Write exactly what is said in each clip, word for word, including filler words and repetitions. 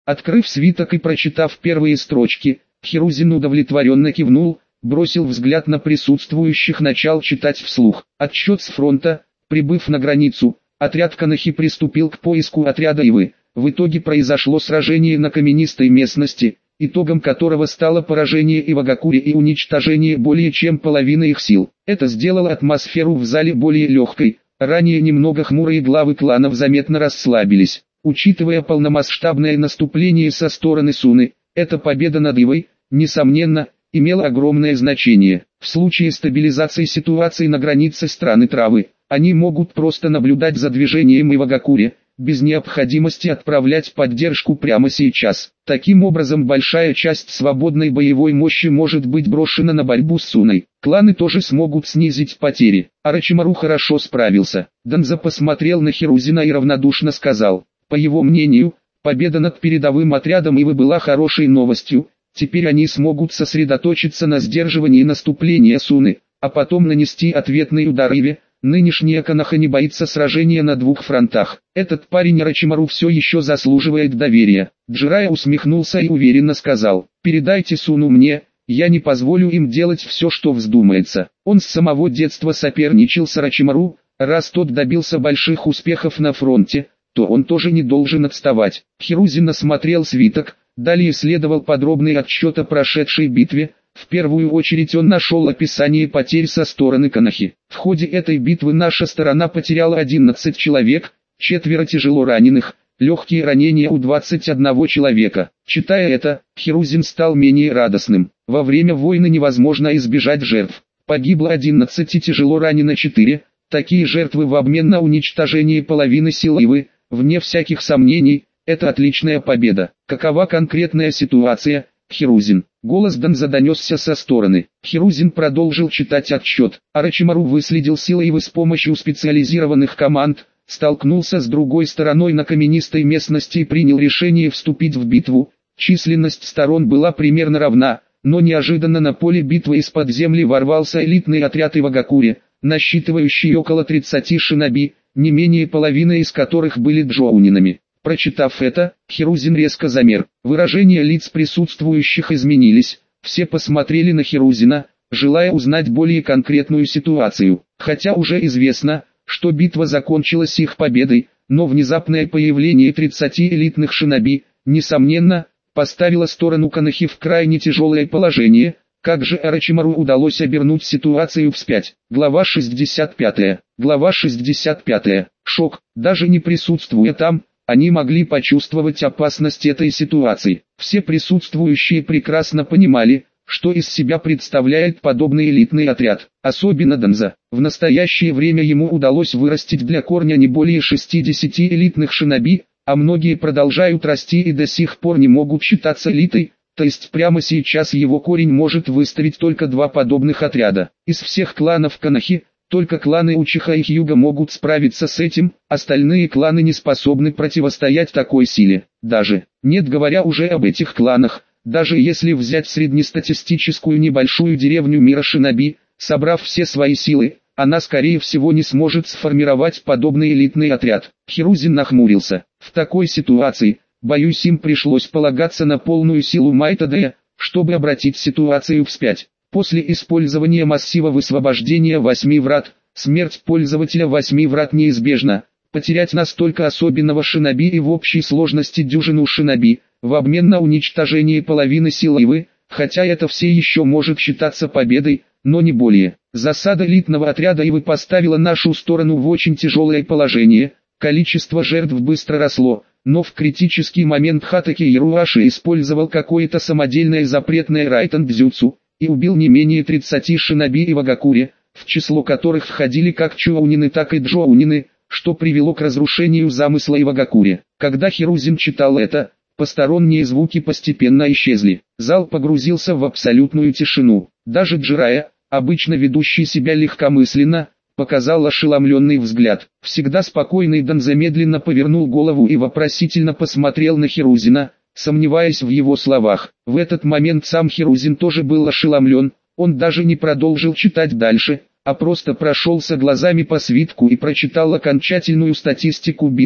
Открыв свиток и прочитав первые строчки, Хирузин удовлетворенно кивнул, бросил взгляд на присутствующих, начал читать вслух. Отчет с фронта. Прибыв на границу, отряд Канахи приступил к поиску отряда Ивы. В итоге произошло сражение на каменистой местности, итогом которого стало поражение Ивагакури и уничтожение более чем половины их сил. Это сделало атмосферу в зале более легкой. Ранее немного хмурые главы кланов заметно расслабились. Учитывая полномасштабное наступление со стороны Суны, эта победа над Ивой, несомненно, имела огромное значение. В случае стабилизации ситуации на границе страны Травы, они могут просто наблюдать за движением Ивагакури, без необходимости отправлять поддержку прямо сейчас. Таким образом, большая часть свободной боевой мощи может быть брошена на борьбу с Суной. Кланы тоже смогут снизить потери. Орочимару хорошо справился. Данза посмотрел на Хирузина и равнодушно сказал: по его мнению, победа над передовым отрядом Ивы была хорошей новостью. Теперь они смогут сосредоточиться на сдерживании наступления Суны, а потом нанести ответный удар Иве. Нынешняя Канаха не боится сражения на двух фронтах. Этот парень Орочимару все еще заслуживает доверия. Джирая усмехнулся и уверенно сказал: передайте Суну мне, я не позволю им делать все, что вздумается. Он с самого детства соперничал с Орочимару, раз тот добился больших успехов на фронте, то он тоже не должен отставать. Хирузин осмотрел свиток, далее следовал подробный отчет о прошедшей битве. В первую очередь он нашел описание потерь со стороны Канахи. В ходе этой битвы наша сторона потеряла одиннадцать человек, четверо тяжело раненых, легкие ранения у двадцати одного человека. Читая это, Хирузин стал менее радостным. Во время войны невозможно избежать жертв. Погибло одиннадцать и тяжело ранено четыре. Такие жертвы в обмен на уничтожение половины сил Ивы, вне всяких сомнений, это отличная победа. Какова конкретная ситуация, Хирузин? Голос Данза донесся со стороны. Хирузин продолжил читать отчет. Орочимару выследил силы Ивы с помощью специализированных команд, столкнулся с другой стороной на каменистой местности и принял решение вступить в битву. Численность сторон была примерно равна, но неожиданно на поле битвы из-под земли ворвался элитный отряд Ивагакури, насчитывающий около тридцати шиноби, не менее половины из которых были джоунинами. Прочитав это, Хирузин резко замер. Выражения лиц присутствующих изменились. Все посмотрели на Хирузина, желая узнать более конкретную ситуацию. Хотя уже известно, что битва закончилась их победой, но внезапное появление тридцати элитных шиноби, несомненно, поставило сторону Канахи в крайне тяжелое положение. Как же Орочимару удалось обернуть ситуацию вспять? Глава шестьдесят пятая. Глава шестьдесят пятая. Шок. Даже не присутствуя там, они могли почувствовать опасность этой ситуации. Все присутствующие прекрасно понимали, что из себя представляет подобный элитный отряд. Особенно Данза. В настоящее время ему удалось вырастить для корня не более шестидесяти элитных шиноби, а многие продолжают расти и до сих пор не могут считаться элитой, то есть прямо сейчас его корень может выставить только два подобных отряда. Из всех кланов Канахи, только кланы Учиха и Хьюга могут справиться с этим, остальные кланы не способны противостоять такой силе. Даже, нет говоря уже об этих кланах, даже если взять среднестатистическую небольшую деревню мира шиноби, собрав все свои силы, она скорее всего не сможет сформировать подобный элитный отряд. Хирузин нахмурился. В такой ситуации, боюсь, им пришлось полагаться на полную силу Майтадея, чтобы обратить ситуацию вспять. После использования массива высвобождения восьми врат, смерть пользователя восьми врат неизбежна. Потерять настолько особенного шиноби и в общей сложности дюжину шиноби, в обмен на уничтожение половины сил Ивы, хотя это все еще может считаться победой, но не более. Засада элитного отряда Ивы поставила нашу сторону в очень тяжелое положение, количество жертв быстро росло, но в критический момент Хатаки Яруаши использовал какое-то самодельное запретное райтан-дзюцу, и убил не менее тридцати шиноби Ивагакури, в число которых входили как чуаунины, так и джоунины, что привело к разрушению замысла Ивагакури. Когда Хирузин читал это, посторонние звуки постепенно исчезли. Зал погрузился в абсолютную тишину. Даже Джирая, обычно ведущий себя легкомысленно, показал ошеломленный взгляд. Всегда спокойный Данза медленно повернул голову и вопросительно посмотрел на Хирузина, сомневаясь в его словах. В этот момент сам Хирузин тоже был ошеломлен, он даже не продолжил читать дальше, а просто прошелся глазами по свитку и прочитал окончательную статистику битвы.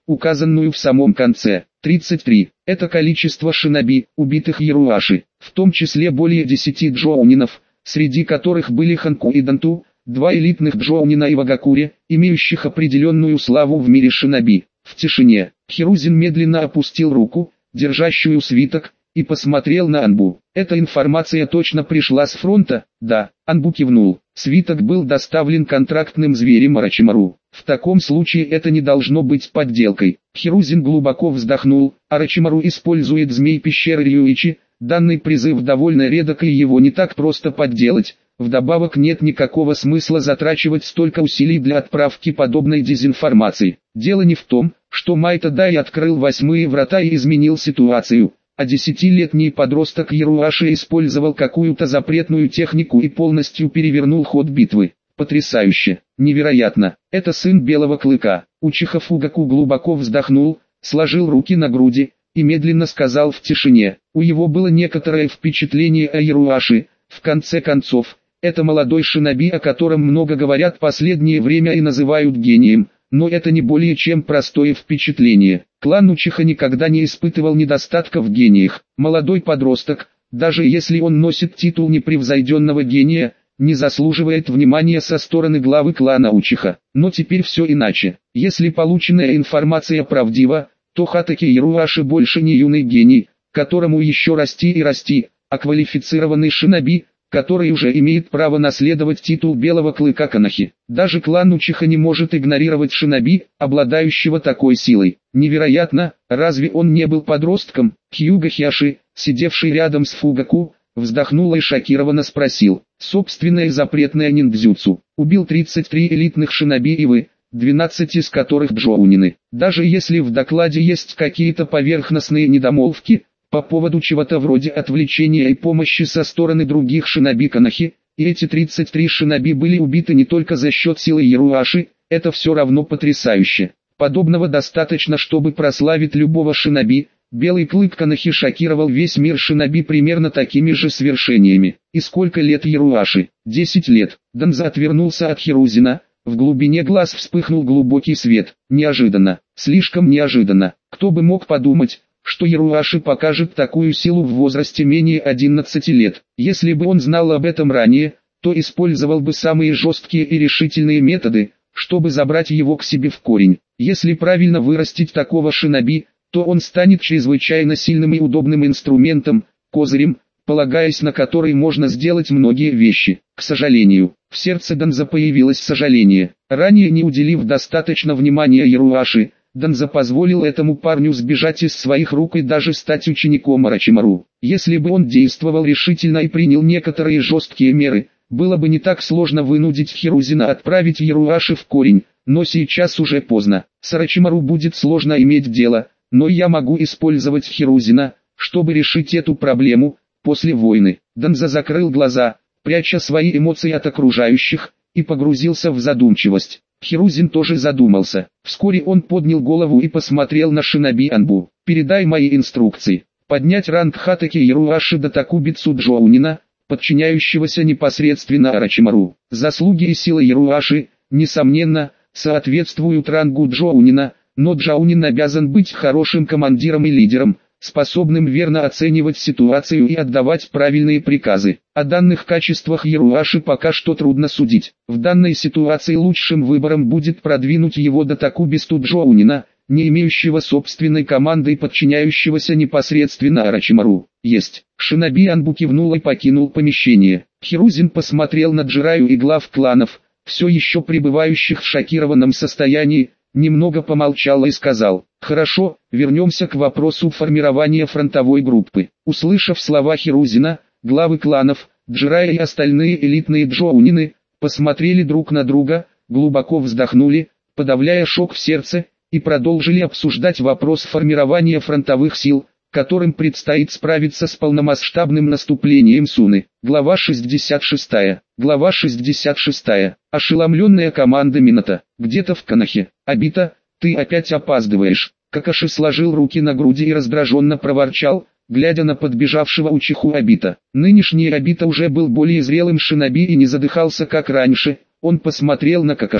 указанную в самом конце. тридцать три. Это количество шиноби, убитых Яруаши, в том числе более десяти джоунинов, среди которых были Ханку и Данту, два элитных джоунина и Вагакуре, имеющих определенную славу в мире шиноби. В тишине, Хирузин медленно опустил руку, держащую свиток, и посмотрел на Анбу. Эта информация точно пришла с фронта? Да. Анбу кивнул. Свиток был доставлен контрактным зверем Орочимару. В таком случае это не должно быть подделкой. Хирузин глубоко вздохнул. Орочимару использует змей пещеры Рюичи. Данный призыв довольно редок и его не так просто подделать. Вдобавок нет никакого смысла затрачивать столько усилий для отправки подобной дезинформации. Дело не в том, что Майта Дай открыл восьмые врата и изменил ситуацию, а десятилетний подросток Яруаши использовал какую-то запретную технику и полностью перевернул ход битвы. Потрясающе, невероятно, это сын Белого Клыка. Учиха Фугаку глубоко вздохнул, сложил руки на груди и медленно сказал в тишине. У его было некоторое впечатление о Яруаши. В конце концов, это молодой шиноби, о котором много говорят последнее время и называют гением, но это не более чем простое впечатление. Клан Учиха никогда не испытывал недостатка в гениях. Молодой подросток, даже если он носит титул непревзойденного гения, не заслуживает внимания со стороны главы клана Учиха. Но теперь все иначе. Если полученная информация правдива, то Хатаки Яруаши больше не юный гений, которому еще расти и расти, а квалифицированный шиноби, который уже имеет право наследовать титул Белого Клыка Канахи. Даже клан Учиха не может игнорировать шиноби, обладающего такой силой. Невероятно, разве он не был подростком? Хьюга Хиаши, сидевший рядом с Фугаку, вздохнул и шокированно спросил. Собственное запретное ниндзюцу. Убил тридцать три элитных шиноби и вы, двенадцать из которых джоунины. Даже если в докладе есть какие-то поверхностные недомолвки, по поводу чего-то вроде отвлечения и помощи со стороны других шиноби Канахи, и эти тридцать три шиноби были убиты не только за счет силы Яруаши, это все равно потрясающе. Подобного достаточно, чтобы прославить любого шиноби. Белый Клык Канахи шокировал весь мир шиноби примерно такими же свершениями. И сколько лет Яруаши? Десять лет. Данза отвернулся от Хирузина. В глубине глаз вспыхнул глубокий свет. Неожиданно, слишком неожиданно. Кто бы мог подумать, что Яруаши покажет такую силу в возрасте менее одиннадцати лет. Если бы он знал об этом ранее, то использовал бы самые жесткие и решительные методы, чтобы забрать его к себе в корень. Если правильно вырастить такого шиноби, то он станет чрезвычайно сильным и удобным инструментом, козырем, полагаясь на который можно сделать многие вещи. К сожалению, в сердце Данза появилось сожаление. Ранее не уделив достаточно внимания Яруаши, Данза позволил этому парню сбежать из своих рук и даже стать учеником Орочимару. Если бы он действовал решительно и принял некоторые жесткие меры, было бы не так сложно вынудить Хирузина отправить Яруаши в корень, но сейчас уже поздно. С Орочимару будет сложно иметь дело, но я могу использовать Хирузина, чтобы решить эту проблему, после войны. Данза закрыл глаза, пряча свои эмоции от окружающих, и погрузился в задумчивость. Хирузин тоже задумался. Вскоре он поднял голову и посмотрел на шиноби Анбу. «Передай мои инструкции. Поднять ранг Хатаки Яруаши до Такубицу Джоунина, подчиняющегося непосредственно Орочимару. Заслуги и сила Яруаши, несомненно, соответствуют рангу Джоунина, но Джоунин обязан быть хорошим командиром и лидером, способным верно оценивать ситуацию и отдавать правильные приказы. О данных качествах Яруаши пока что трудно судить. В данной ситуации лучшим выбором будет продвинуть его до Такубицу Джоунина, не имеющего собственной команды и подчиняющегося непосредственно Орочимару. Есть. Шиноби Анбу кивнул и покинул помещение. Хирузин посмотрел на Джираю и глав кланов, все еще пребывающих в шокированном состоянии, немного помолчал и сказал: «Хорошо, вернемся к вопросу формирования фронтовой группы». Услышав слова Хирузина, главы кланов, Джирая и остальные элитные джоунины, посмотрели друг на друга, глубоко вздохнули, подавляя шок в сердце, и продолжили обсуждать вопрос формирования фронтовых сил, которым предстоит справиться с полномасштабным наступлением Суны. Глава шестьдесят шестая. Глава шестьдесят шестая. Ошеломленная команда Минато. Где-то в Канахе. «Обита, ты опять опаздываешь». Какаши сложил руки на груди и раздраженно проворчал, глядя на подбежавшего Учиху Обита. Нынешний Обита уже был более зрелым шиноби и не задыхался как раньше. Он посмотрел на Какаши.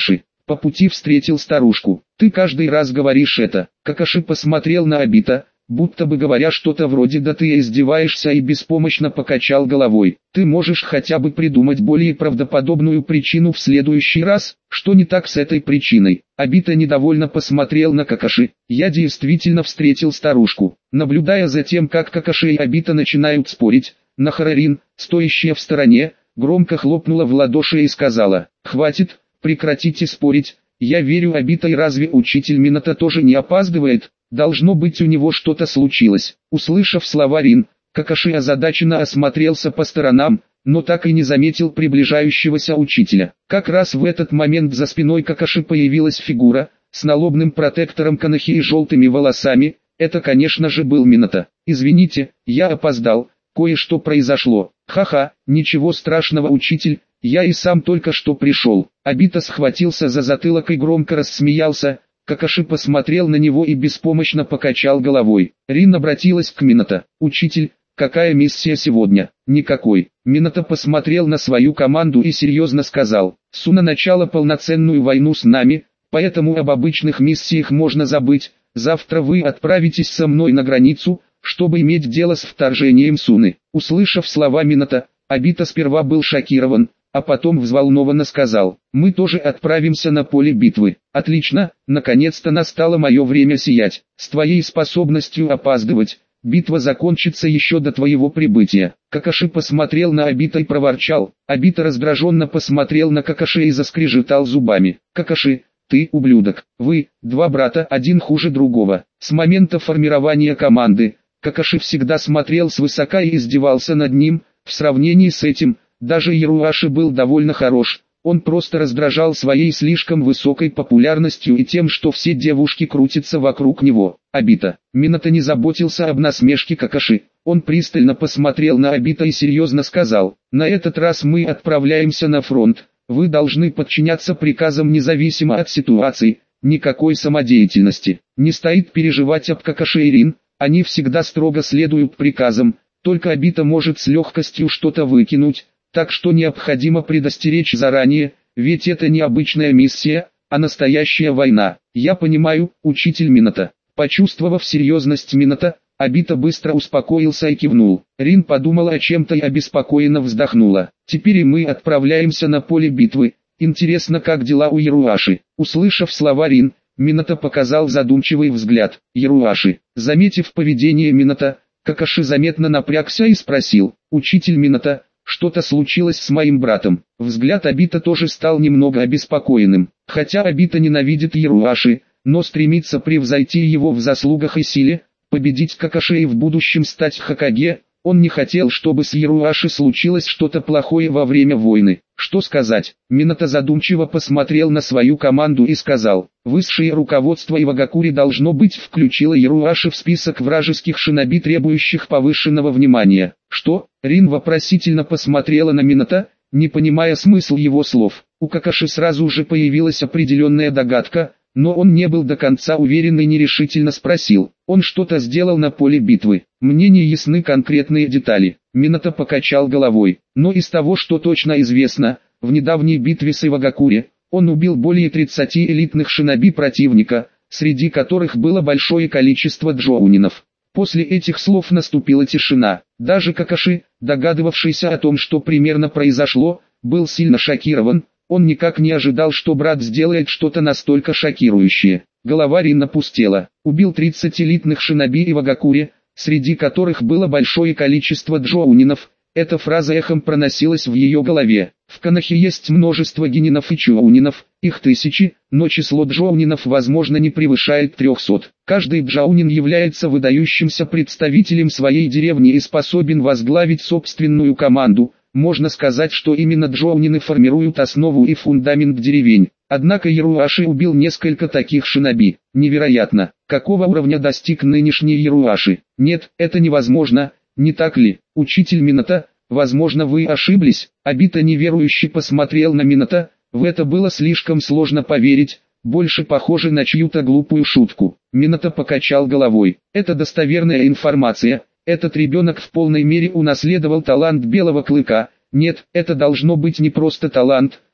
по пути встретил старушку. «Ты каждый раз говоришь это». Какаши посмотрел на Обита, будто бы говоря что-то вроде «да ты издеваешься», и беспомощно покачал головой. «Ты можешь хотя бы придумать более правдоподобную причину в следующий раз? Что не так с этой причиной?» Обита недовольно посмотрел на Какаши. «Я действительно встретил старушку». Наблюдая за тем, как Какаши и Обита начинают спорить, Нахарарин, стоящая в стороне, громко хлопнула в ладоши и сказала: «Хватит, прекратите спорить, я верю Обита, и разве учитель Минато тоже не опаздывает? Должно быть, у него что-то случилось». Услышав слова Рин, Какаши озадаченно осмотрелся по сторонам, но так и не заметил приближающегося учителя. Как раз в этот момент за спиной Какаши появилась фигура, с налобным протектором Канахи и желтыми волосами. Это, конечно же, был Минато. «Извините, я опоздал, кое-что произошло». «Ха-ха, ничего страшного, учитель, я и сам только что пришел». Обита схватился за затылок и громко рассмеялся. Какаши посмотрел на него и беспомощно покачал головой. Рин обратилась к Минато. «Учитель, какая миссия сегодня?» «Никакой». Минато посмотрел на свою команду и серьезно сказал: «Суна начала полноценную войну с нами, поэтому об обычных миссиях можно забыть. Завтра вы отправитесь со мной на границу, чтобы иметь дело с вторжением Суны». Услышав слова Минато, Обита сперва был шокирован, а потом взволнованно сказал: «Мы тоже отправимся на поле битвы». «Отлично, наконец-то настало мое время сиять. С твоей способностью опаздывать, битва закончится еще до твоего прибытия». Какаши посмотрел на Обита и проворчал. Обита раздраженно посмотрел на Какаши и заскрежетал зубами. «Какаши, ты ублюдок, вы, два брата, один хуже другого». С момента формирования команды, Какаши всегда смотрел свысока и издевался над ним. В сравнении с этим, даже Яруаши был довольно хорош. Он просто раздражал своей слишком высокой популярностью и тем, что все девушки крутятся вокруг него. Обита. Минато не заботился об насмешке Какаши. Он пристально посмотрел на Обита и серьезно сказал: «На этот раз мы отправляемся на фронт. Вы должны подчиняться приказам независимо от ситуации, никакой самодеятельности. Не стоит переживать об Какаши и Рин, они всегда строго следуют приказам, только Обита может с легкостью что-то выкинуть, так что необходимо предостеречь заранее, ведь это не обычная миссия, а настоящая война». «Я понимаю, учитель Минато». Почувствовав серьезность Минато, Обита быстро успокоился и кивнул. Рин подумала о чем-то и обеспокоенно вздохнула. «Теперь и мы отправляемся на поле битвы. Интересно, как дела у Яруаши?» Услышав слова Рин, Минато показал задумчивый взгляд. Яруаши. Заметив поведение Минато, Какаши заметно напрягся и спросил: «Учитель Минато, что-то случилось с моим братом?» Взгляд Обита тоже стал немного обеспокоенным. Хотя Обита ненавидит Яруаши, но стремится превзойти его в заслугах и силе, победить Какаши и в будущем стать Хокаге. Он не хотел, чтобы с Яруаши случилось что-то плохое во время войны. Что сказать? Минато задумчиво посмотрел на свою команду и сказал: «Высшее руководство Ивагакури должно быть включило Яруаши в список вражеских шиноби, требующих повышенного внимания». «Что?» Рин вопросительно посмотрела на Минато, не понимая смысл его слов. У Какаши сразу же появилась определенная догадка, но он не был до конца уверен и нерешительно спросил: «Он что-то сделал на поле битвы?» «Мне не ясны конкретные детали». Минато покачал головой. «Но из того, что точно известно, в недавней битве с Ивагакури, он убил более тридцати элитных шиноби противника, среди которых было большое количество джоунинов». После этих слов наступила тишина. Даже Какаши, догадывавшийся о том, что примерно произошло, был сильно шокирован. Он никак не ожидал, что брат сделает что-то настолько шокирующее. Голова Рин опустела. Убил тридцать элитных шиноби Ивагакури, среди которых было большое количество джоунинов. Эта фраза эхом проносилась в ее голове. В Канахе есть множество генинов и чоунинов, их тысячи, но число джоунинов возможно не превышает трехсот. Каждый джоунин является выдающимся представителем своей деревни и способен возглавить собственную команду. Можно сказать, что именно джоунины формируют основу и фундамент деревень. Однако Яруаши убил несколько таких шиноби. Невероятно, какого уровня достиг нынешний Яруаши? Нет, это невозможно, не так ли, учитель Минато? Возможно, вы ошиблись. Обита неверующе посмотрел на Минато. В это было слишком сложно поверить, больше похоже на чью-то глупую шутку. Минато покачал головой. Это достоверная информация. Этот ребенок в полной мере унаследовал талант Белого Клыка. Нет, это должно быть не просто талант,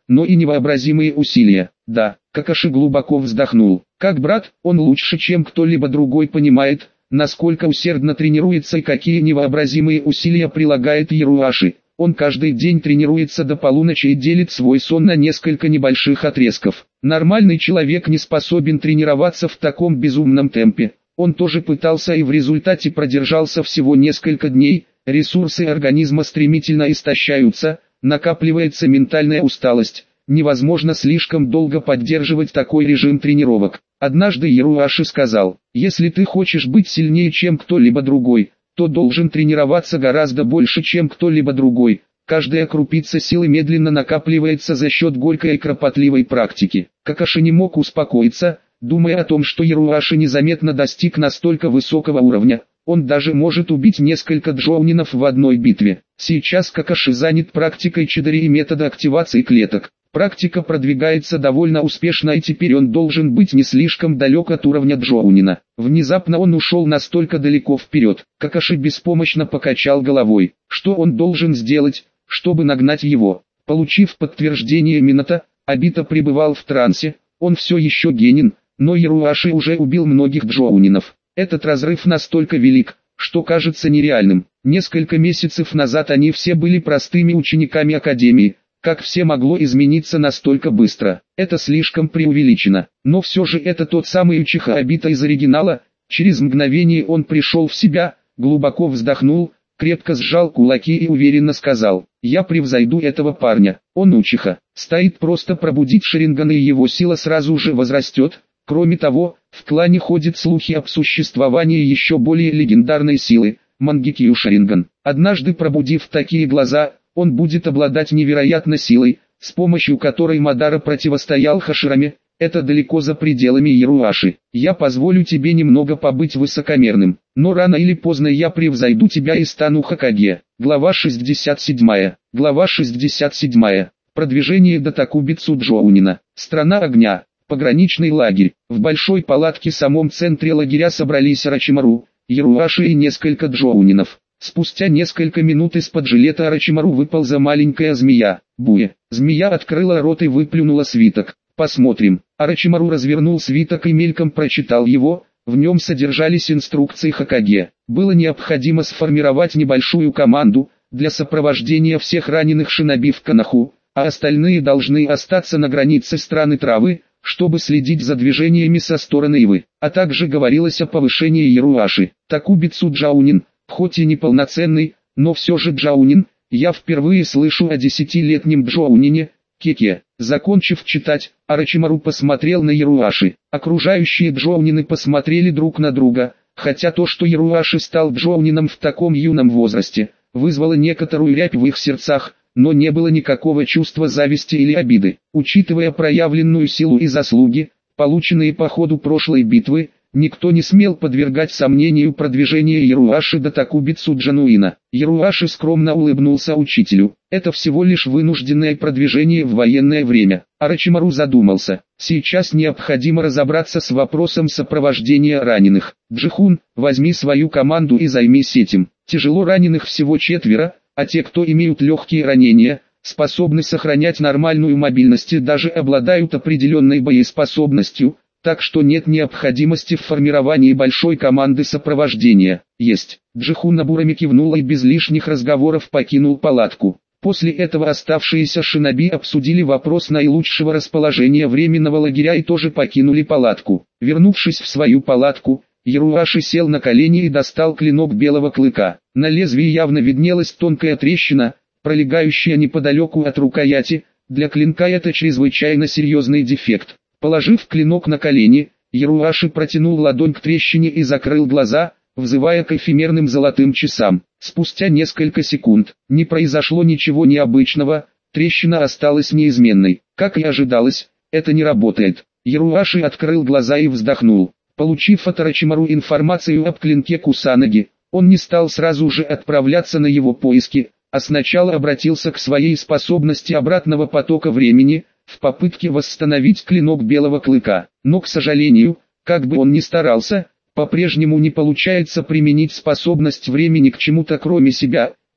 но и невообразимые усилия. Да, Какаши глубоко вздохнул. Как брат, он лучше, чем кто-либо другой понимает, насколько усердно тренируется и какие невообразимые усилия прилагает Яруаши. Он каждый день тренируется до полуночи и делит свой сон на несколько небольших отрезков. Нормальный человек не способен тренироваться в таком безумном темпе. Он тоже пытался и в результате продержался всего несколько дней. Ресурсы организма стремительно истощаются, накапливается ментальная усталость. Невозможно слишком долго поддерживать такой режим тренировок. Однажды Яруаши сказал: «Если ты хочешь быть сильнее, чем кто-либо другой, то должен тренироваться гораздо больше, чем кто-либо другой. Каждая крупица силы медленно накапливается за счет горькой и кропотливой практики». Какаши не мог успокоиться, думая о том, что Яруаши незаметно достиг настолько высокого уровня. Он даже может убить несколько джоунинов в одной битве. Сейчас Какаши занят практикой Чидори и метода активации клеток. Практика продвигается довольно успешно, и теперь он должен быть не слишком далек от уровня джоунина. Внезапно он ушел настолько далеко вперед. Какаши беспомощно покачал головой. Что он должен сделать, чтобы нагнать его? Получив подтверждение Минато, Обито пребывал в трансе. Он все еще генин, но Яруаши уже убил многих джоунинов. Этот разрыв настолько велик, что кажется нереальным. Несколько месяцев назад они все были простыми учениками Академии. Как все могло измениться настолько быстро? Это слишком преувеличено. Но все же это тот самый Учиха Обито из оригинала. Через мгновение он пришел в себя, глубоко вздохнул, крепко сжал кулаки и уверенно сказал: «Я превзойду этого парня. Он Учиха. Стоит просто пробудить Шаринган, и его сила сразу же возрастет. Кроме того, в клане ходят слухи об существовании еще более легендарной силы – Мангекью Шаринган. Однажды пробудив такие глаза, он будет обладать невероятной силой, с помощью которой Мадара противостоял Хашираме. Это далеко за пределами Яруаши. Я позволю тебе немного побыть высокомерным, но рано или поздно я превзойду тебя и стану Хокаге». Глава шестьдесят седьмая. Глава шестьдесят седьмая. Продвижение до Такубицу Джоунина. Страна огня. Пограничный лагерь. В большой палатке в самом центре лагеря собрались Орочимару, Яруаши и несколько джоунинов. Спустя несколько минут из-под жилета Орочимару выползла маленькая змея, Буе. Змея открыла рот и выплюнула свиток. «Посмотрим». Орочимару развернул свиток и мельком прочитал его. В нем содержались инструкции Хокаге. Было необходимо сформировать небольшую команду для сопровождения всех раненых шиноби в Канаху, а остальные должны остаться на границе страны Травы, чтобы следить за движениями со стороны Ивы. А также говорилось о повышении Яруаши. Такубицу Джаунин, хоть и неполноценный, но все же Джаунин. Я впервые слышу о десятилетнем Джоунине. Кеке. Закончив читать, Орочимару посмотрел на Яруаши. Окружающие джоунины посмотрели друг на друга, хотя то, что Яруаши стал джоунином в таком юном возрасте, вызвало некоторую рябь в их сердцах, но не было никакого чувства зависти или обиды. Учитывая проявленную силу и заслуги, полученные по ходу прошлой битвы, никто не смел подвергать сомнению продвижение Яруаши до Такубицу Джануина. Яруаши скромно улыбнулся учителю. Это всего лишь вынужденное продвижение в военное время. Орочимару задумался. Сейчас необходимо разобраться с вопросом сопровождения раненых. Джихун, возьми свою команду и займись этим. Тяжело раненых всего четверо, а те, кто имеют легкие ранения, способны сохранять нормальную мобильность и даже обладают определенной боеспособностью, так что нет необходимости в формировании большой команды сопровождения. Есть. Джихун Набурами кивнул и без лишних разговоров покинул палатку. После этого оставшиеся шиноби обсудили вопрос наилучшего расположения временного лагеря и тоже покинули палатку. Вернувшись в свою палатку, Яруаши сел на колени и достал клинок белого клыка. На лезвии явно виднелась тонкая трещина, пролегающая неподалеку от рукояти. Для клинка это чрезвычайно серьезный дефект. Положив клинок на колени, Яруаши протянул ладонь к трещине и закрыл глаза, взывая к эфемерным золотым часам. Спустя несколько секунд, не произошло ничего необычного, трещина осталась неизменной. Как и ожидалось, это не работает. Яруаши открыл глаза и вздохнул. Получив от Орочимару информацию об клинке Кусанаги, он не стал сразу же отправляться на его поиски, а сначала обратился к своей способности обратного потока времени, в попытке восстановить клинок белого клыка. Но, к сожалению, как бы он ни старался, по-прежнему не получается применить способность времени к чему-то кроме себя.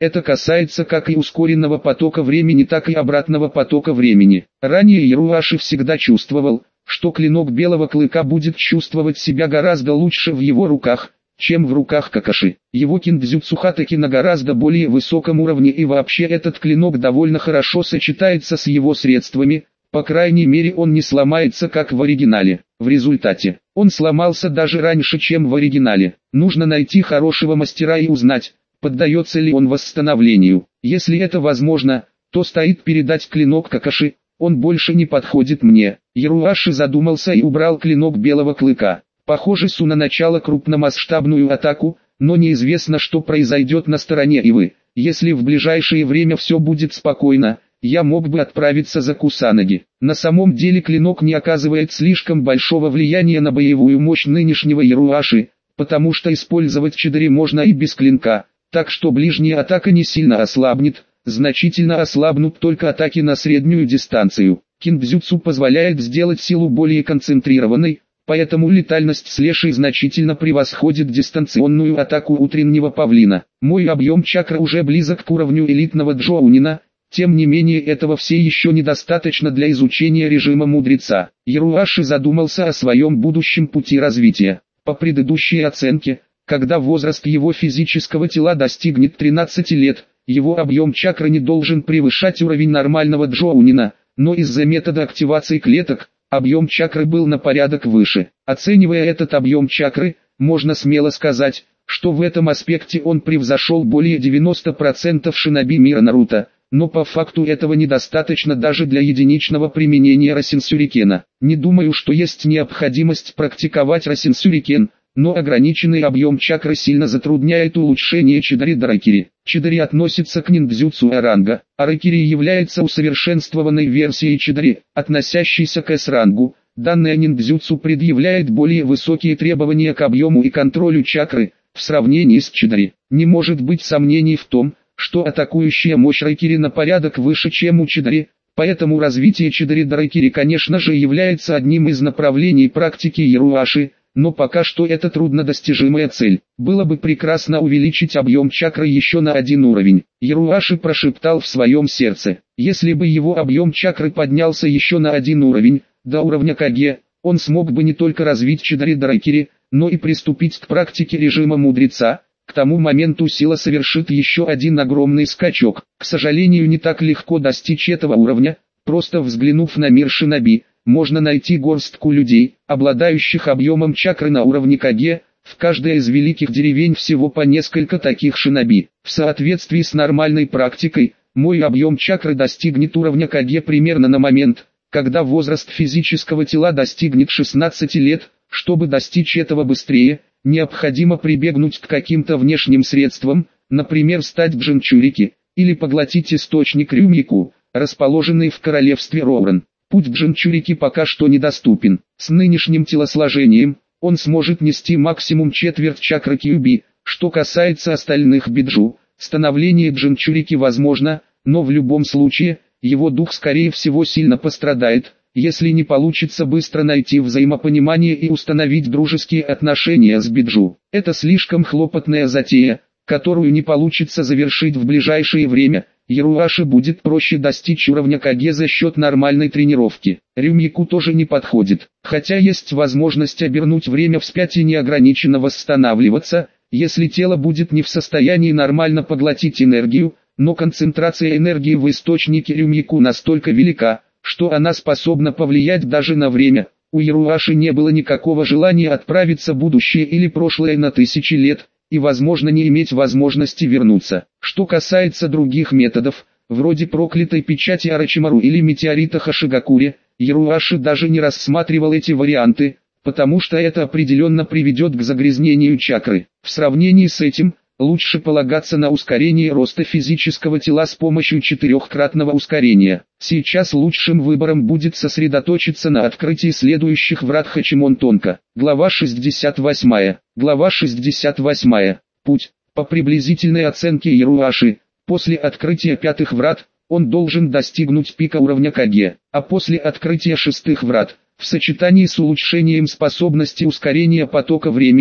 Это касается как и ускоренного потока времени, так и обратного потока времени. Ранее Ируаши всегда чувствовал, что клинок Белого Клыка будет чувствовать себя гораздо лучше в его руках, чем в руках Какаши. Его киндзюцу хатаки на гораздо более высоком уровне, и вообще этот клинок довольно хорошо сочетается с его средствами, по крайней мере он не сломается как в оригинале. В результате, он сломался даже раньше, чем в оригинале. Нужно найти хорошего мастера и узнать, поддается ли он восстановлению. Если это возможно, то стоит передать клинок Какаши, он больше не подходит мне. Ируаши задумался и убрал клинок Белого Клыка. Похоже, Суна начала крупномасштабную атаку, но неизвестно, что произойдет на стороне Ивы. Если в ближайшее время все будет спокойно, я мог бы отправиться за Кусанаги. На самом деле клинок не оказывает слишком большого влияния на боевую мощь нынешнего Ируаши, потому что использовать Чидори можно и без клинка, так что ближняя атака не сильно ослабнет, значительно ослабнут только атаки на среднюю дистанцию. Киндзюцу позволяет сделать силу более концентрированной, поэтому летальность слэшей значительно превосходит дистанционную атаку утреннего павлина. Мой объем чакры уже близок к уровню элитного джоунина, тем не менее этого все еще недостаточно для изучения режима мудреца. Ируаши задумался о своем будущем пути развития. По предыдущей оценке, когда возраст его физического тела достигнет тринадцати лет, его объем чакры не должен превышать уровень нормального джоунина, но из-за метода активации клеток, объем чакры был на порядок выше. Оценивая этот объем чакры, можно смело сказать, что в этом аспекте он превзошел более девяноста процентов шиноби мира Наруто, но по факту этого недостаточно даже для единичного применения Росинсюрикена. Не думаю, что есть необходимость практиковать Росинсюрикен, но ограниченный объем чакры сильно затрудняет улучшение Чидори Даракири. Чидори относится к ниндзюцу Э-ранга, а Ракири является усовершенствованной версией Чидори, относящейся к С-рангу. Данная ниндзюцу предъявляет более высокие требования к объему и контролю чакры, в сравнении с Чидори. Не может быть сомнений в том, что атакующая мощь Ракири на порядок выше, чем у Чидори, поэтому развитие Чидори Даракири, конечно же, является одним из направлений практики Ируаши, но пока что это труднодостижимая цель. Было бы прекрасно увеличить объем чакры еще на один уровень. Ируаши прошептал в своем сердце. Если бы его объем чакры поднялся еще на один уровень, до уровня Каге, он смог бы не только развить Чидори Даракири, но и приступить к практике режима мудреца. К тому моменту сила совершит еще один огромный скачок. К сожалению, не так легко достичь этого уровня. Просто взглянув на мир шиноби, можно найти горстку людей, обладающих объемом чакры на уровне Каге. В каждой из великих деревень всего по несколько таких шиноби. В соответствии с нормальной практикой, мой объем чакры достигнет уровня Каге примерно на момент, когда возраст физического тела достигнет шестнадцати лет. Чтобы достичь этого быстрее, необходимо прибегнуть к каким-то внешним средствам, например стать Джинчурики, или поглотить источник Рюмику, расположенный в королевстве Роурен. Путь Джинчурики пока что недоступен. С нынешним телосложением, он сможет нести максимум четверть чакры Кьюби. Что касается остальных биджу, становление Джинчурики возможно, но в любом случае, его дух скорее всего сильно пострадает, если не получится быстро найти взаимопонимание и установить дружеские отношения с биджу. Это слишком хлопотная затея, которую не получится завершить в ближайшее время. Ируаши будет проще достичь уровня Каге за счет нормальной тренировки. Рюмику тоже не подходит, хотя есть возможность обернуть время вспять и неограниченно восстанавливаться, если тело будет не в состоянии нормально поглотить энергию, но концентрация энергии в источнике Рюмику настолько велика, что она способна повлиять даже на время. У Ируаши не было никакого желания отправиться в будущее или прошлое на тысячи лет, и возможно не иметь возможности вернуться. Что касается других методов, вроде проклятой печати Орочимару или метеорита Хашигакури, Ируаши даже не рассматривал эти варианты, потому что это определенно приведет к загрязнению чакры. В сравнении с этим, лучше полагаться на ускорение роста физического тела с помощью четырехкратного ускорения. Сейчас лучшим выбором будет сосредоточиться на открытии следующих врат Хачимон-Тонко. Глава шестьдесят восемь. Глава шестьдесят восемь. Путь. По приблизительной оценке Ируаши, после открытия пятых врат, он должен достигнуть пика уровня Каге, а после открытия шестых врат, в сочетании с улучшением способности ускорения потока времени,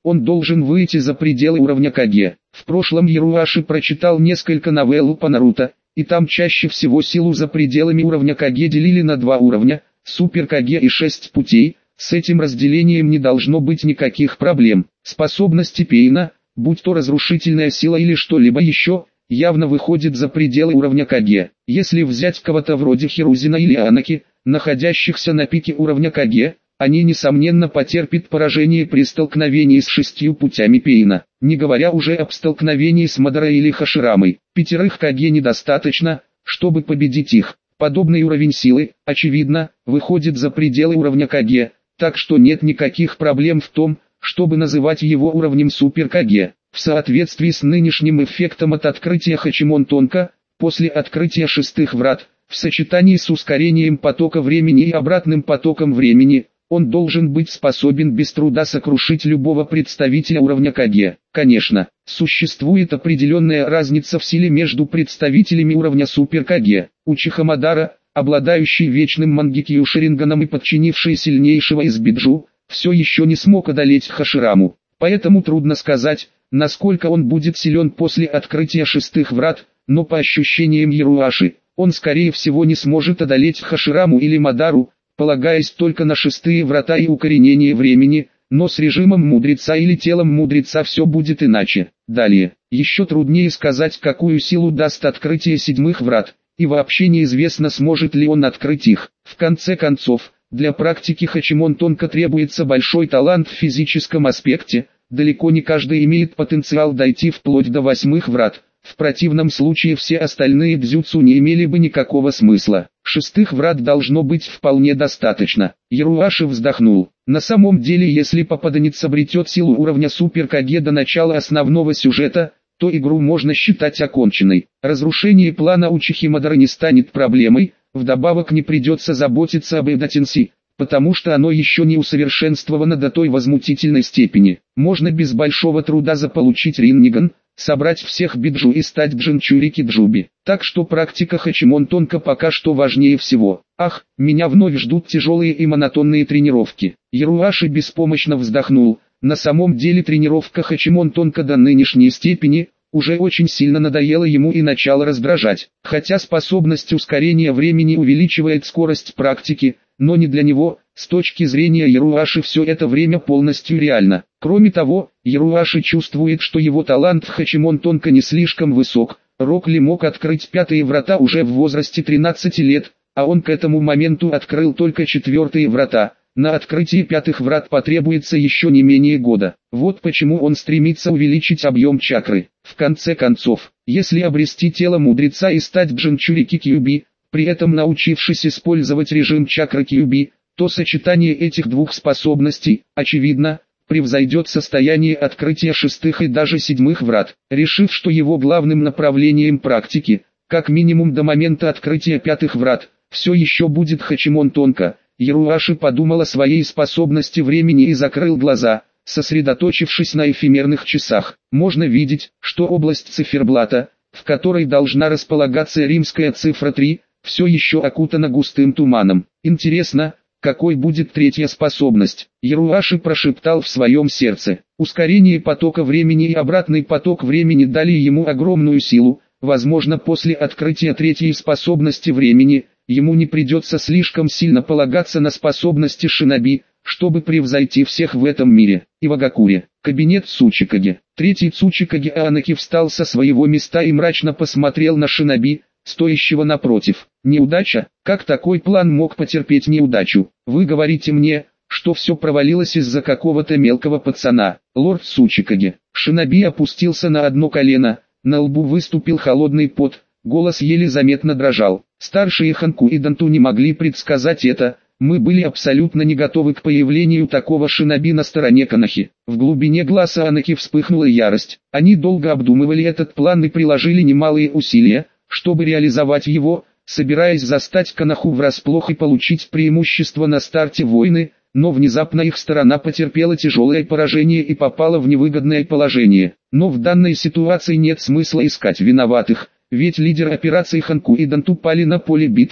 он должен выйти за пределы уровня Каге. В прошлом Яруаши прочитал несколько новелл по Наруто, и там чаще всего силу за пределами уровня Каге делили на два уровня, Супер Каге и шесть путей. С этим разделением не должно быть никаких проблем. Способности Пейна, будь то разрушительная сила или что-либо еще, явно выходит за пределы уровня Каге. Если взять кого-то вроде Хирузина или Анаки, находящихся на пике уровня Каге, они несомненно потерпят поражение при столкновении с шестью путями Пейна. Не говоря уже об столкновении с Мадара или Хаширамой. Пятерых Каге недостаточно, чтобы победить их. Подобный уровень силы, очевидно, выходит за пределы уровня Каге, так что нет никаких проблем в том, чтобы называть его уровнем Супер Каге. В соответствии с нынешним эффектом от открытия Хачимон Тонко, после открытия шестых врат, в сочетании с ускорением потока времени и обратным потоком времени, он должен быть способен без труда сокрушить любого представителя уровня Каге. Конечно, существует определенная разница в силе между представителями уровня Супер Каге. Учиха Мадара, обладающий вечным Мангекью Шаринганом и подчинивший сильнейшего из Биджу, все еще не смог одолеть Хашираму. Поэтому трудно сказать, насколько он будет силен после открытия шестых врат, но по ощущениям Яруаши, он скорее всего не сможет одолеть Хашираму или Мадару, полагаясь только на шестые врата и укоренение времени, но с режимом мудреца или телом мудреца все будет иначе. Далее, еще труднее сказать, какую силу даст открытие седьмых врат, и вообще неизвестно, сможет ли он открыть их. В конце концов, для практики Хачимон Тонко требуется большой талант в физическом аспекте, далеко не каждый имеет потенциал дойти вплоть до восьмых врат. В противном случае все остальные дзюцу не имели бы никакого смысла. Шестых врат должно быть вполне достаточно. Яруаши вздохнул. На самом деле, если попаданец обретет силу уровня Супер Каге до начала основного сюжета, то игру можно считать оконченной. Разрушение плана Учихи Мадара не станет проблемой, вдобавок не придется заботиться об Эдатенси, потому что оно еще не усовершенствовано до той возмутительной степени. Можно без большого труда заполучить Ринниган, собрать всех Биджу и стать Джинчурики Джуби. Так что практика Хачимон Тонко пока что важнее всего. Ах, меня вновь ждут тяжелые и монотонные тренировки. Яруаши беспомощно вздохнул. На самом деле тренировка Хачимон Тонко до нынешней степени уже очень сильно надоела ему и начала раздражать. Хотя способность ускорения времени увеличивает скорость практики, но не для него. С точки зрения Яруаши все это время полностью реально. Кроме того, Яруаши чувствует, что его талант в Хачимон Тонко не слишком высок. Рок Ли мог открыть пятые врата уже в возрасте тринадцати лет, а он к этому моменту открыл только четвертые врата. На открытие пятых врат потребуется еще не менее года. Вот почему он стремится увеличить объем чакры. В конце концов, если обрести тело мудреца и стать Джинчурики Кьюби, при этом научившись использовать режим чакры Кьюби, то сочетание этих двух способностей, очевидно, превзойдет состояние открытия шестых и даже седьмых врат. Решив, что его главным направлением практики, как минимум до момента открытия пятых врат, все еще будет Хачимон Тонко, Яруаши подумал о своей способности времени и закрыл глаза, сосредоточившись на эфемерных часах. Можно видеть, что область циферблата, в которой должна располагаться римская цифра три, все еще окутана густым туманом. Интересно, какой будет третья способность? Яруаши прошептал в своем сердце. Ускорение потока времени и обратный поток времени дали ему огромную силу. Возможно, после открытия третьей способности времени, ему не придется слишком сильно полагаться на способности шиноби, чтобы превзойти всех в этом мире. Ивагакуре. Кабинет Цучикаги. Третий Цучикаги Анаки встал со своего места и мрачно посмотрел на шиноби, стоящего напротив. Неудача? Как такой план мог потерпеть неудачу? Вы говорите мне, что все провалилось из-за какого-то мелкого пацана. Лорд Цучикаги. Шиноби опустился на одно колено, на лбу выступил холодный пот, голос еле заметно дрожал. Старшие Ханку и Данту не могли предсказать это. Мы были абсолютно не готовы к появлению такого шиноби на стороне Канахи. В глубине глаза Анаки вспыхнула ярость. Они долго обдумывали этот план и приложили немалые усилия, чтобы реализовать его, собираясь застать Канаху врасплох и получить преимущество на старте войны, но внезапно их сторона потерпела тяжелое поражение и попала в невыгодное положение. Но в данной ситуации нет смысла искать виноватых, ведь лидеры операции Ханку и Данту пали на поле битвы,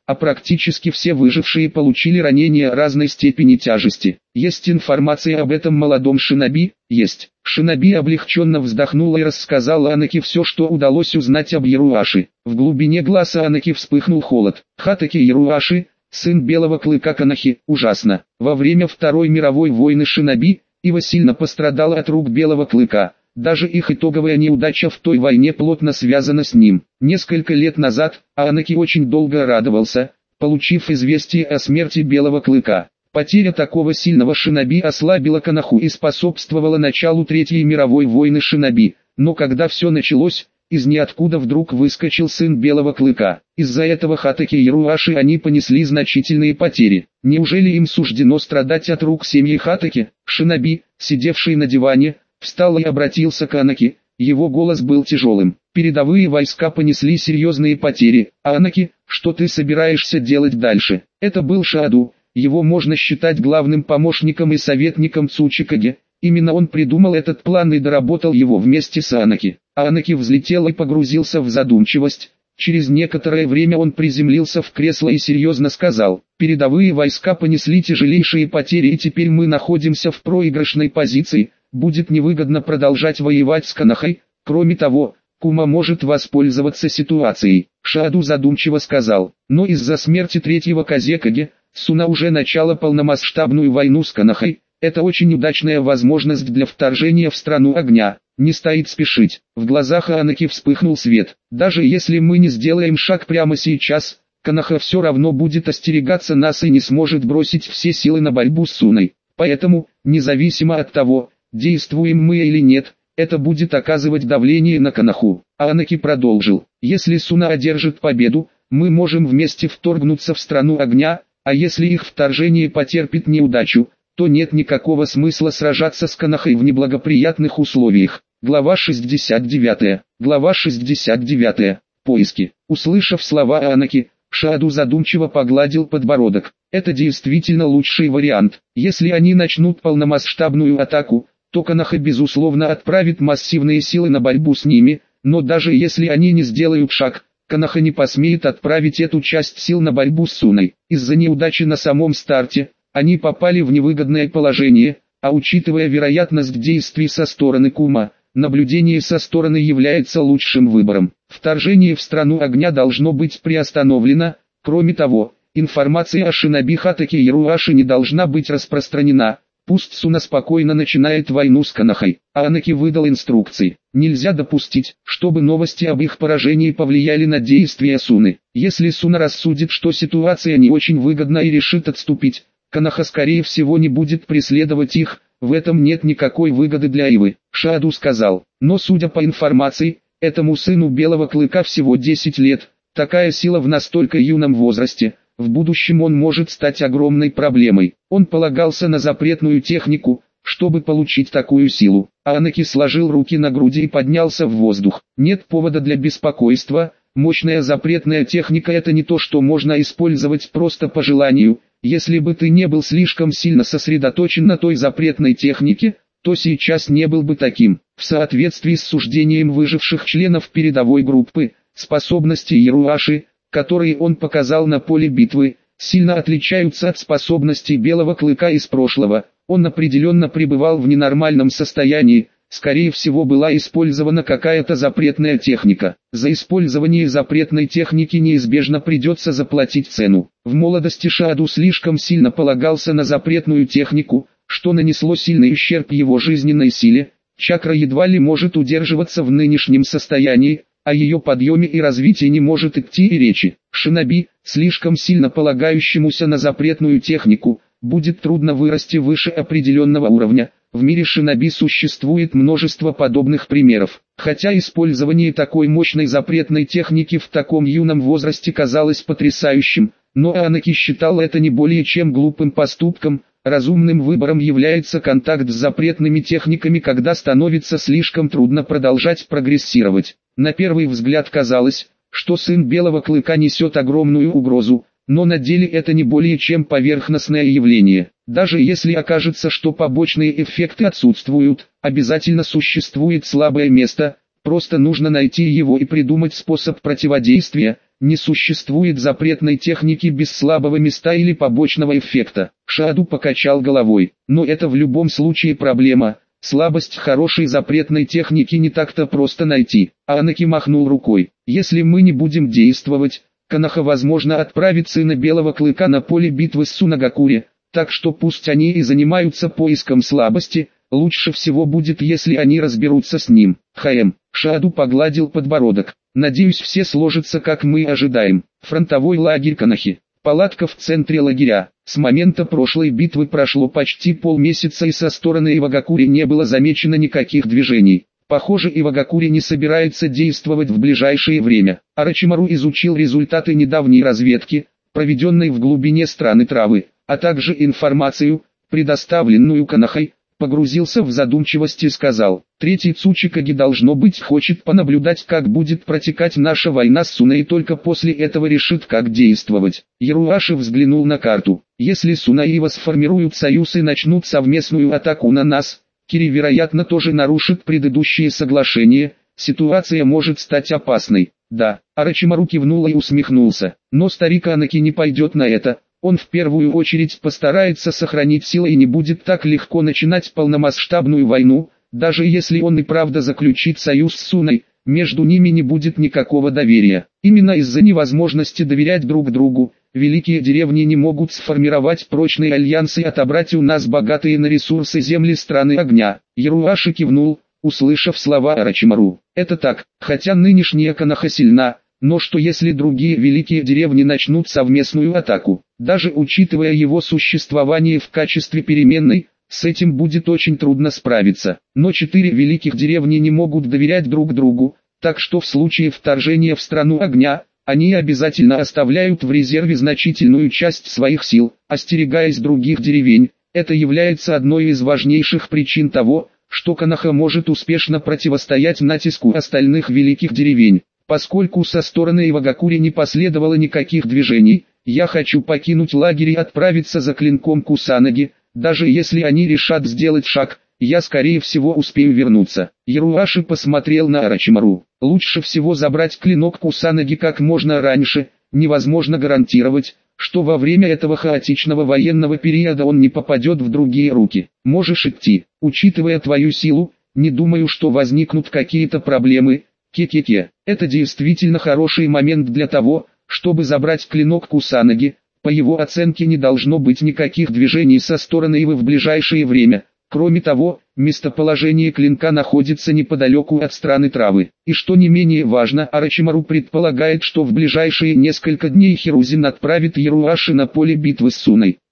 а практически все выжившие получили ранения разной степени тяжести. Есть информация об этом молодом шиноби? Есть. Шиноби облегченно вздохнула и рассказала Анаки все, что удалось узнать об Яруаши. В глубине глаз Анаки вспыхнул холод. Хатаки Яруаши, сын Белого Клыка Канахи, ужасно. Во время Второй мировой войны шиноби, Ива сильно пострадала от рук Белого Клыка. Даже их итоговая неудача в той войне плотно связана с ним. Несколько лет назад, Анаки очень долго радовался, получив известие о смерти Белого Клыка. Потеря такого сильного шиноби ослабила Канаху и способствовала началу Третьей мировой войны шиноби. Но когда все началось, из ниоткуда вдруг выскочил сын Белого Клыка. Из-за этого Хатаки Яруаши они понесли значительные потери. Неужели им суждено страдать от рук семьи Хатаки? Шиноби, сидевший на диване, встал и обратился к Анаки. Его голос был тяжелым. Передовые войска понесли серьезные потери. Анаки, что ты собираешься делать дальше? Это был Шааду. Его можно считать главным помощником и советником Цучикаге. Именно он придумал этот план и доработал его вместе с Анаки. Анаки взлетел и погрузился в задумчивость. Через некоторое время он приземлился в кресло и серьезно сказал: «Передовые войска понесли тяжелейшие потери, и теперь мы находимся в проигрышной позиции. Будет невыгодно продолжать воевать с Канахой. Кроме того, Кума может воспользоваться ситуацией». Шааду задумчиво сказал: «Но из-за смерти третьего Казекаге, Суна уже начала полномасштабную войну с Канахой. Это очень удачная возможность для вторжения в страну огня. Не стоит спешить». В глазах Анаки вспыхнул свет. «Даже если мы не сделаем шаг прямо сейчас, Канаха все равно будет остерегаться нас и не сможет бросить все силы на борьбу с Суной. Поэтому, независимо от того, действуем мы или нет, это будет оказывать давление на Канаху». Анаки продолжил: «Если Суна одержит победу, мы можем вместе вторгнуться в страну огня, а если их вторжение потерпит неудачу, то нет никакого смысла сражаться с Канахой в неблагоприятных условиях». Глава шестьдесят девять. Глава шестьдесят девять. Поиски. Услышав слова Анаки, Шааду задумчиво погладил подбородок. Это действительно лучший вариант. Если они начнут полномасштабную атаку, то Канаха безусловно отправит массивные силы на борьбу с ними, но даже если они не сделают шаг, Канаха не посмеет отправить эту часть сил на борьбу с Суной. Из-за неудачи на самом старте, они попали в невыгодное положение, а учитывая вероятность действий со стороны Кума, наблюдение со стороны является лучшим выбором. Вторжение в страну огня должно быть приостановлено. Кроме того, информация о шиноби Хатаки Яруаши не должна быть распространена. Пусть Суна спокойно начинает войну с Канахой. Анаки выдал инструкции. Нельзя допустить, чтобы новости об их поражении повлияли на действия Суны. Если Суна рассудит, что ситуация не очень выгодна и решит отступить, Канаха скорее всего не будет преследовать их. В этом нет никакой выгоды для Ивы. Шааду сказал: «Но судя по информации, этому сыну Белого Клыка всего десять лет. Такая сила в настолько юном возрасте, в будущем он может стать огромной проблемой». Он полагался на запретную технику, чтобы получить такую силу. Анаки сложил руки на груди и поднялся в воздух. «Нет повода для беспокойства. Мощная запретная техника — это не то, что можно использовать просто по желанию. Если бы ты не был слишком сильно сосредоточен на той запретной технике, то сейчас не был бы таким». В соответствии с суждением выживших членов передовой группы, способности Яруаши, которые он показал на поле битвы, сильно отличаются от способностей Белого Клыка из прошлого. Он определенно пребывал в ненормальном состоянии. Скорее всего, была использована какая-то запретная техника. За использование запретной техники неизбежно придется заплатить цену. В молодости Шааду слишком сильно полагался на запретную технику, что нанесло сильный ущерб его жизненной силе. Чакра едва ли может удерживаться в нынешнем состоянии, о ее подъеме и развитии не может идти и речи. Шиноби, слишком сильно полагающемуся на запретную технику, будет трудно вырасти выше определенного уровня. В мире шиноби существует множество подобных примеров. Хотя использование такой мощной запретной техники в таком юном возрасте казалось потрясающим, но Анаки считал это не более чем глупым поступком. Разумным выбором является контакт с запретными техниками, когда становится слишком трудно продолжать прогрессировать. На первый взгляд казалось, что сын Белого Клыка несет огромную угрозу, но на деле это не более чем поверхностное явление. Даже если окажется, что побочные эффекты отсутствуют, обязательно существует слабое место, просто нужно найти его и придумать способ противодействия. не существует запретной техники без слабого места или побочного эффекта. Шааду покачал головой. Но это в любом случае проблема. Слабость хорошей запретной техники не так-то просто найти. А Анаки махнул рукой. Если мы не будем действовать, Коноха возможно отправит сына Белого Клыка на поле битвы с Сунагакури, так что пусть они и занимаются поиском слабости, лучше всего будет, если они разберутся с ним. Хаэм. Шааду погладил подбородок. Надеюсь, все сложится, как мы ожидаем. Фронтовой лагерь Конохи. Палатка в центре лагеря. С момента прошлой битвы прошло почти полмесяца, и со стороны Ивагакури не было замечено никаких движений. Похоже, Ивагакури не собирается действовать в ближайшее время. Орочимару изучил результаты недавней разведки, проведенной в глубине страны Травы, а также информацию, предоставленную Конохой, погрузился в задумчивость и сказал: «Третий Цучикаги должно быть хочет понаблюдать, как будет протекать наша война с Сунai, и только после этого решит, как действовать». Яруаши взглянул на карту. «Если Сунаива сформируют союз и начнут совместную атаку на нас, Кири, вероятно, тоже нарушит предыдущие соглашения, ситуация может стать опасной». «Да», Орочимару кивнул и усмехнулся, «но старик Анаки не пойдет на это. Он в первую очередь постарается сохранить силы и не будет так легко начинать полномасштабную войну, даже если он и правда заключит союз с Сунai, между ними не будет никакого доверия. Именно из-за невозможности доверять друг другу, великие деревни не могут сформировать прочный альянс и отобрать у нас богатые на ресурсы земли страны огня». Яруаши кивнул, услышав слова Орочимару. «Это так, хотя нынешняя Коноха сильна, но что если другие великие деревни начнут совместную атаку? Даже учитывая его существование в качестве переменной, с этим будет очень трудно справиться. Но четыре великих деревни не могут доверять друг другу, так что в случае вторжения в страну огня, они обязательно оставляют в резерве значительную часть своих сил, остерегаясь других деревень. Это является одной из важнейших причин того, что Коноха может успешно противостоять натиску остальных великих деревень. Поскольку со стороны Ивагакури не последовало никаких движений, я хочу покинуть лагерь и отправиться за клинком Кусанаги. Даже если они решат сделать шаг, я скорее всего успею вернуться». Яруаши посмотрел на Орочимару. «Лучше всего забрать клинок Кусанаги как можно раньше. Невозможно гарантировать, что во время этого хаотичного военного периода он не попадет в другие руки. Можешь идти. Учитывая твою силу, не думаю, что возникнут какие-то проблемы. Ке-ке-ке. Это действительно хороший момент для того, чтобы забрать клинок Кусанаги. По его оценке не должно быть никаких движений со стороны Ивы в ближайшее время. Кроме того, местоположение клинка находится неподалеку от страны Травы. И что не менее важно, Орочимару предполагает, что в ближайшие несколько дней Хирузин отправит Яруаши на поле битвы с Сунai.